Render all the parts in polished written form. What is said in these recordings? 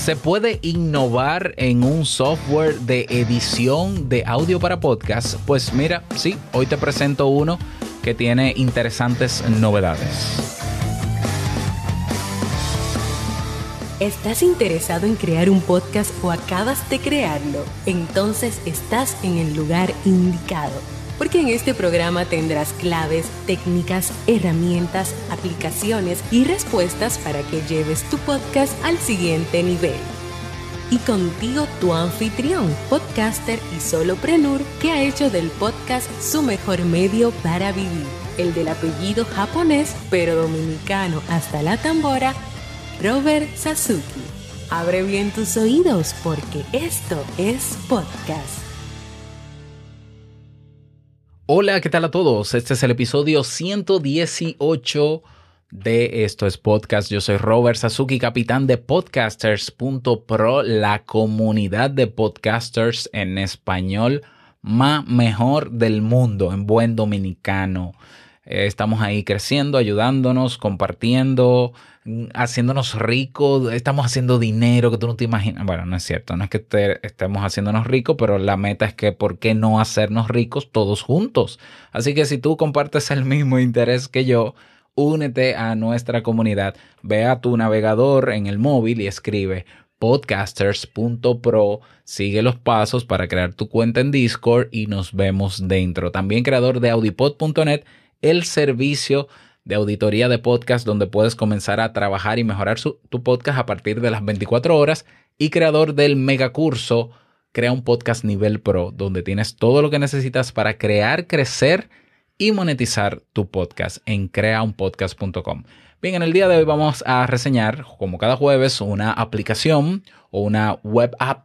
¿Se puede innovar en un software de edición de audio para podcast? Pues mira, sí, hoy te presento uno que tiene interesantes novedades. ¿Estás interesado en crear un podcast o acabas de crearlo? Entonces estás en el lugar indicado, porque en este programa tendrás claves, técnicas, herramientas, aplicaciones y respuestas para que lleves tu podcast al siguiente nivel. Y contigo tu anfitrión, podcaster y solopreneur que ha hecho del podcast su mejor medio para vivir, el del apellido japonés pero dominicano hasta la tambora, Robert Sasuki. Abre bien tus oídos porque esto es podcast. Hola, ¿qué tal a todos? Este es el episodio 118 de Esto es Podcast. Yo soy Robert Sasuki, capitán de Podcasters.pro, la comunidad de podcasters en español más mejor del mundo, en buen dominicano. Estamos ahí creciendo, ayudándonos, compartiendo, haciéndonos ricos, estamos haciendo dinero que tú no te imaginas. Bueno, no es cierto, no es que estemos haciéndonos ricos, pero la meta es que ¿por qué no hacernos ricos todos juntos? Así que si tú compartes el mismo interés que yo, únete a nuestra comunidad. Ve a tu navegador en el móvil y escribe podcasters.pro, sigue los pasos para crear tu cuenta en Discord y nos vemos dentro. También creador de audipod.net, el servicio de auditoría de podcast donde puedes comenzar a trabajar y mejorar tu podcast a partir de las 24 horas, y creador del megacurso Crea un Podcast Nivel Pro, donde tienes todo lo que necesitas para crear, crecer y monetizar tu podcast en creaunpodcast.com. Bien, en el día de hoy vamos a reseñar, como cada jueves, una aplicación o una web app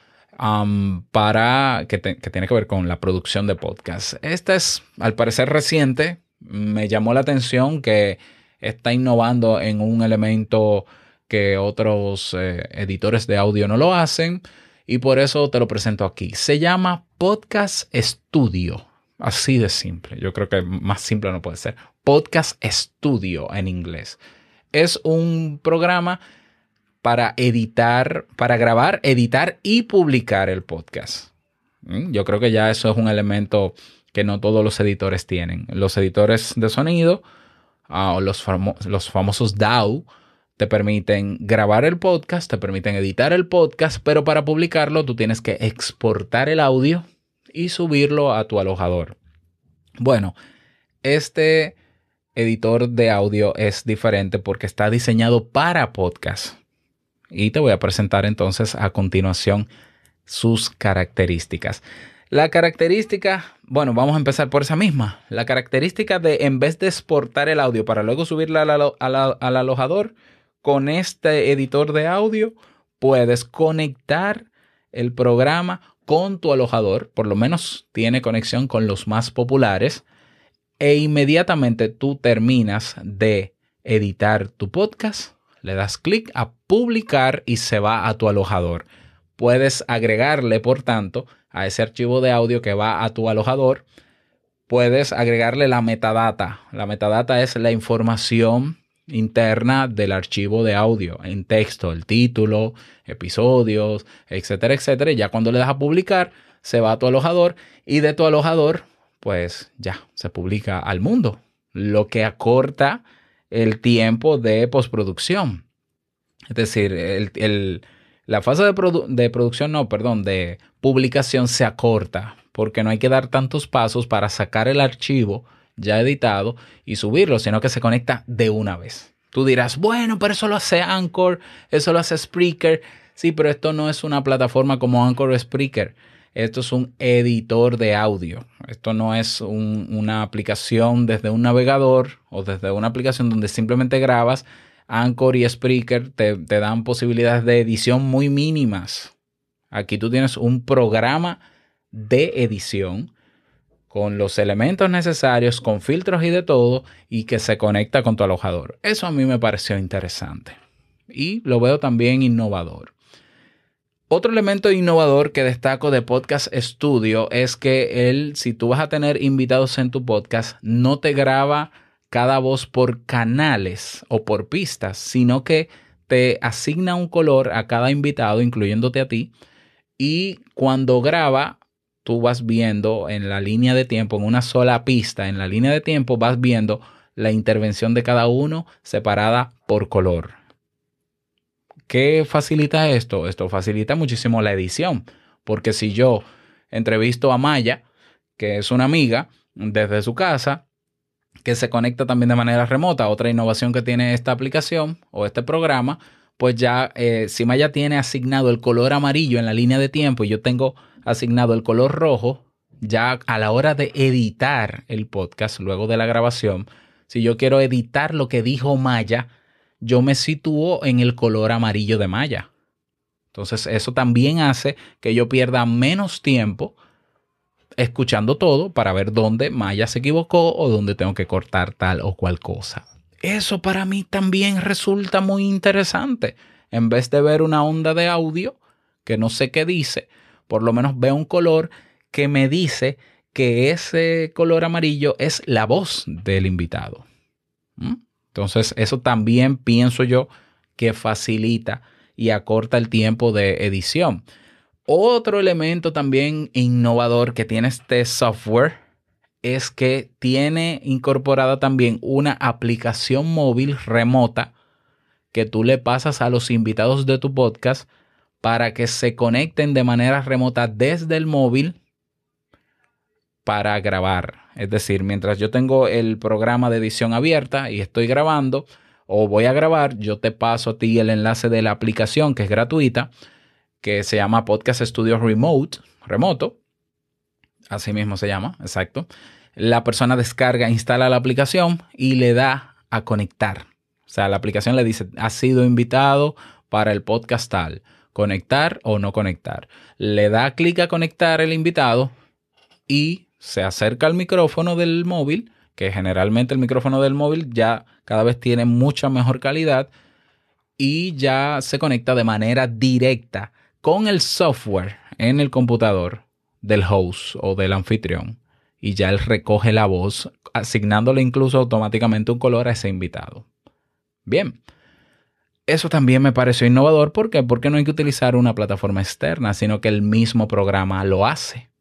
que tiene que ver con la producción de podcast. Esta es, al parecer, reciente. Me llamó la atención que está innovando en un elemento que otros editores de audio no lo hacen, y por eso te lo presento aquí. Se llama Podcast Studio. Así de simple. Yo creo que más simple no puede ser. Podcast Studio en inglés. Es un programa para editar, para grabar, editar y publicar el podcast. Yo creo que ya eso es un elemento que no todos los editores tienen. Los editores de sonido, o los famosos DAW, te permiten grabar el podcast, te permiten editar el podcast, pero para publicarlo tú tienes que exportar el audio y subirlo a tu alojador. Bueno, este editor de audio es diferente porque está diseñado para podcast. Y te voy a presentar entonces a continuación sus características. La característica, bueno, vamos a empezar por esa misma. La característica de, en vez de exportar el audio para luego subirla al alojador, con este editor de audio puedes conectar el programa con tu alojador. Por lo menos tiene conexión con los más populares. E inmediatamente tú terminas de editar tu podcast, le das clic a publicar y se va a tu alojador. Puedes agregarle, por tanto, a ese archivo de audio que va a tu alojador, puedes agregarle la metadata. La metadata es la información interna del archivo de audio en texto, el título, episodios, etcétera, etcétera. Y ya cuando le das a publicar, se va a tu alojador, y de tu alojador, pues ya se publica al mundo, lo que acorta el tiempo de postproducción. Es decir, la fase de publicación se acorta porque no hay que dar tantos pasos para sacar el archivo ya editado y subirlo, sino que se conecta de una vez. Tú dirás, bueno, pero eso lo hace Anchor, eso lo hace Spreaker. Sí, pero esto no es una plataforma como Anchor o Spreaker. Esto es un editor de audio. Esto no es una aplicación desde un navegador o desde una aplicación donde simplemente grabas. Anchor y Spreaker te dan posibilidades de edición muy mínimas. Aquí tú tienes un programa de edición con los elementos necesarios, con filtros y de todo, y que se conecta con tu alojador. Eso a mí me pareció interesante y lo veo también innovador. Otro elemento innovador que destaco de Podcast Studio es que si tú vas a tener invitados en tu podcast, no te graba cada voz por canales o por pistas, sino que te asigna un color a cada invitado, incluyéndote a ti, y cuando graba, tú vas viendo en la línea de tiempo, en una sola pista, en la línea de tiempo vas viendo la intervención de cada uno separada por color. ¿Qué facilita esto? Esto facilita muchísimo la edición, porque si yo entrevisto a Maya, que es una amiga, desde su casa, que se conecta también de manera remota, otra innovación que tiene esta aplicación o este programa, pues ya si Maya tiene asignado el color amarillo en la línea de tiempo y yo tengo asignado el color rojo, ya a la hora de editar el podcast, luego de la grabación, si yo quiero editar lo que dijo Maya, yo me sitúo en el color amarillo de Maya. Entonces eso también hace que yo pierda menos tiempo escuchando todo para ver dónde Maya se equivocó o dónde tengo que cortar tal o cual cosa. Eso para mí también resulta muy interesante. En vez de ver una onda de audio que no sé qué dice, por lo menos veo un color que me dice que ese color amarillo es la voz del invitado. Entonces eso también pienso yo que facilita y acorta el tiempo de edición. Otro elemento también innovador que tiene este software es que tiene incorporada también una aplicación móvil remota que tú le pasas a los invitados de tu podcast para que se conecten de manera remota desde el móvil para grabar. Es decir, mientras yo tengo el programa de edición abierta y estoy grabando o voy a grabar, yo te paso a ti el enlace de la aplicación que es gratuita, que se llama Podcast Studio remoto. Así mismo se llama, exacto. La persona descarga, instala la aplicación y le da a conectar. O sea, la aplicación le dice, has sido invitado para el podcast tal. Conectar o no conectar. Le da clic a conectar el invitado y se acerca al micrófono del móvil, que generalmente el micrófono del móvil ya cada vez tiene mucha mejor calidad y ya se conecta de manera directa con el software en el computador del host o del anfitrión y ya él recoge la voz, asignándole incluso automáticamente un color a ese invitado. Bien, eso también me pareció innovador. ¿Por qué? Porque no hay que utilizar una plataforma externa, sino que el mismo programa lo hace.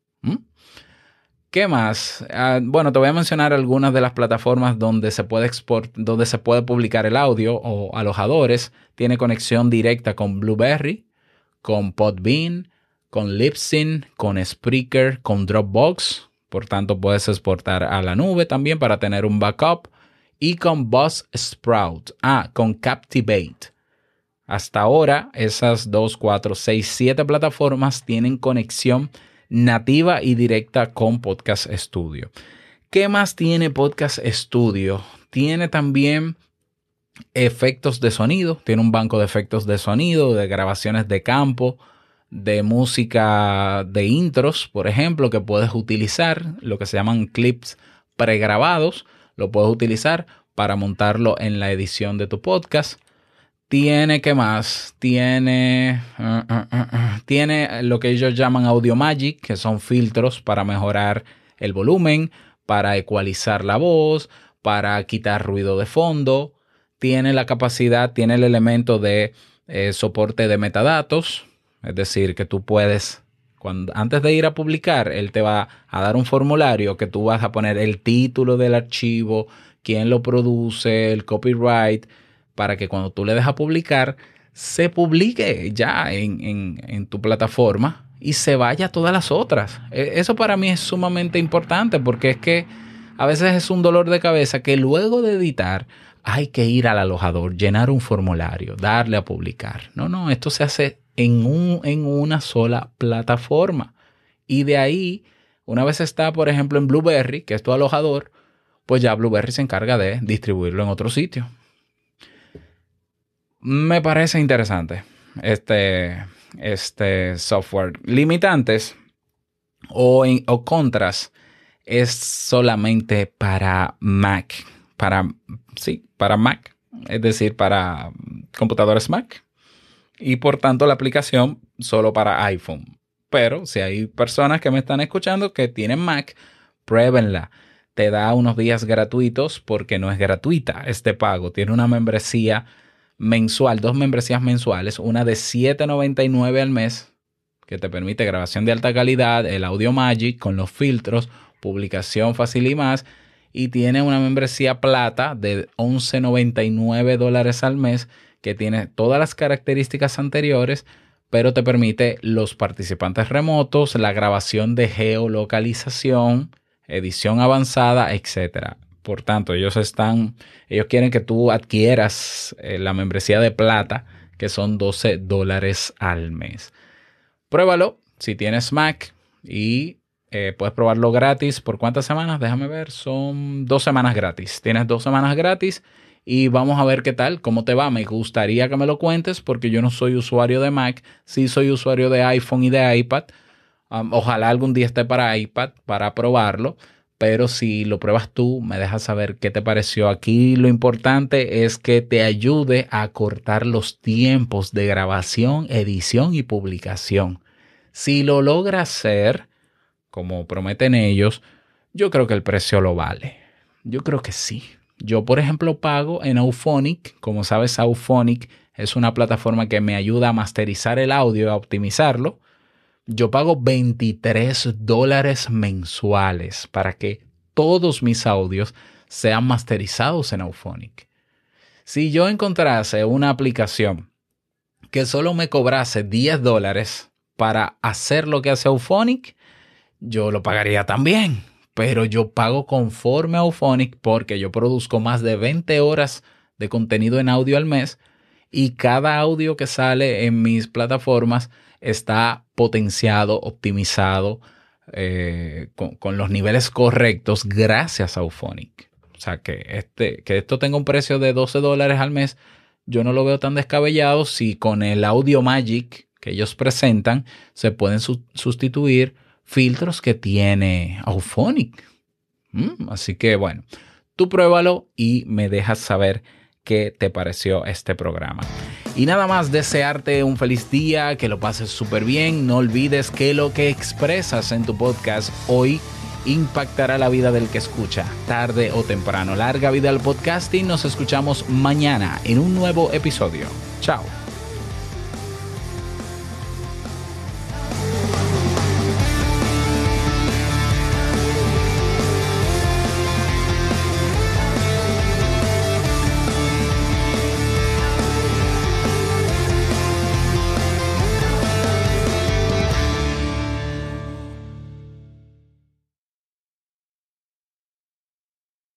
¿Qué más? Bueno, te voy a mencionar algunas de las plataformas donde se puede donde se puede publicar el audio o alojadores. Tiene conexión directa con Blueberry, con Podbean, con Libsyn, con Spreaker, con Dropbox. Por tanto, puedes exportar a la nube también para tener un backup. Y con Buzzsprout. Con Captivate. Hasta ahora, esas 2, 4, 6, 7 plataformas tienen conexión nativa y directa con Podcast Studio. ¿Qué más tiene Podcast Studio? Tiene también efectos de sonido. Tiene un banco de efectos de sonido, de grabaciones de campo, de música de intros, por ejemplo, que puedes utilizar, lo que se llaman clips pregrabados. Lo puedes utilizar para montarlo en la edición de tu podcast. Tiene, ¿qué más? Tiene lo que ellos llaman Audio Magic, que son filtros para mejorar el volumen, para ecualizar la voz, para quitar ruido de fondo. Tiene la capacidad, tiene el elemento de soporte de metadatos, es decir, que tú puedes, antes de ir a publicar, él te va a dar un formulario que tú vas a poner el título del archivo, quién lo produce, el copyright, para que cuando tú le des a publicar, se publique ya en tu plataforma y se vaya a todas las otras. Eso para mí es sumamente importante porque es que a veces es un dolor de cabeza que luego de editar hay que ir al alojador, llenar un formulario, darle a publicar. No, esto se hace en una sola plataforma. Y de ahí, una vez está, por ejemplo, en Blueberry, que es tu alojador, pues ya Blueberry se encarga de distribuirlo en otro sitio. Me parece interesante este software. Limitantes o contras es solamente para Mac. Para Mac. Es decir, para computadores Mac. Y por tanto la aplicación solo para iPhone. Pero si hay personas que me están escuchando que tienen Mac, pruébenla. Te da unos días gratuitos porque no es gratuita, es de pago. Tiene una membresía mensual, 2 membresías mensuales, una de $7.99 al mes, que te permite grabación de alta calidad, el Audio Magic con los filtros, publicación fácil y más. Y tiene una membresía plata de $11.99 al mes, que tiene todas las características anteriores, pero te permite los participantes remotos, la grabación de geolocalización, edición avanzada, etc. Por tanto, ellos quieren que tú adquieras la membresía de plata, que son $12 al mes. Pruébalo si tienes Mac y puedes probarlo gratis. ¿Por cuántas semanas? Déjame ver. Son 2 semanas gratis. Tienes 2 semanas gratis y vamos a ver qué tal, cómo te va. Me gustaría que me lo cuentes porque yo no soy usuario de Mac. Sí soy usuario de iPhone y de iPad. Ojalá algún día esté para iPad para probarlo. Pero si lo pruebas tú, me dejas saber qué te pareció. Aquí lo importante es que te ayude a acortar los tiempos de grabación, edición y publicación. Si lo logras hacer, como prometen ellos, yo creo que el precio lo vale. Yo creo que sí. Yo, por ejemplo, pago en Auphonic. Como sabes, Auphonic es una plataforma que me ayuda a masterizar el audio y a optimizarlo. Yo pago $23 mensuales para que todos mis audios sean masterizados en Auphonic. Si yo encontrase una aplicación que solo me cobrase $10 para hacer lo que hace Auphonic, yo lo pagaría también. Pero yo pago conforme a Auphonic porque yo produzco más de 20 horas de contenido en audio al mes y cada audio que sale en mis plataformas está potenciado, optimizado con los niveles correctos gracias a Auphonic. O sea, que esto tenga un precio de $12 al mes, yo no lo veo tan descabellado si con el Audio Magic que ellos presentan se pueden sustituir filtros que tiene Auphonic. Así que bueno, tú pruébalo y me dejas saber qué te pareció este programa. Y nada más, desearte un feliz día, que lo pases súper bien. No olvides que lo que expresas en tu podcast hoy impactará la vida del que escucha, tarde o temprano. Larga vida al podcasting. Nos escuchamos mañana en un nuevo episodio. Chao.